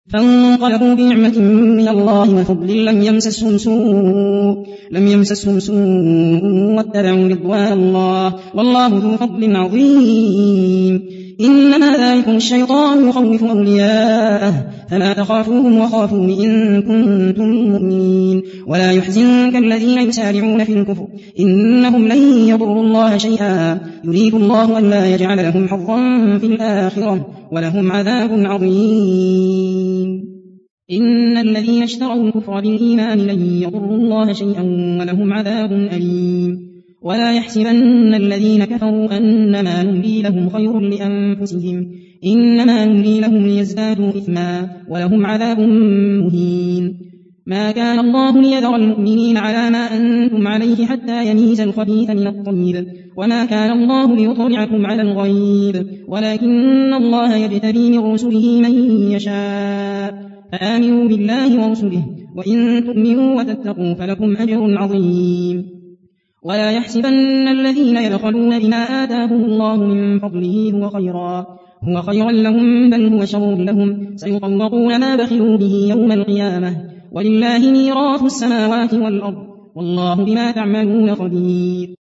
فانقلبوا بنعمة من الله وفضل لم يمسسهم سوء واتبعوا رضوان الله والله ذو فضل عظيم. إنما ذلكم الشيطان يخوف أولياءه فلا تخافوهم وخافون إن كنتم مؤمنين. ولا يحزنك الذين يسارعون في الكفر إنهم لن يضروا الله شيئا يريد الله أن لا يجعل لهم حظا في الآخرة ولهم عذاب عظيم. إن الذين اشتروا الكفر بالإيمان لن يضروا الله شيئا ولهم عذاب أليم. ولا يحسبن الذين كفروا أنما نملي لهم خير لأنفسهم إنما نملي لهم ليزدادوا إثما ولهم عذاب مهين. ما كان الله ليذر المؤمنين على ما أنتم عليه حتى يميز الخبيث من الطيب وما كان الله ليطلعكم على الغيب ولكن الله يجتبي من رسله من يشاء فآمنوا بالله ورسله وإن تؤمنوا وتتقوا فلكم أجر عظيم. ولا يحسبن الذين يبخلون بما آتاهم الله من فضله هو خيرا لهم بل هو شر لهم سيطوقون ما بخلوا به يوم القيامة ولله ميراث السماوات والأرض والله بما تعملون خبير.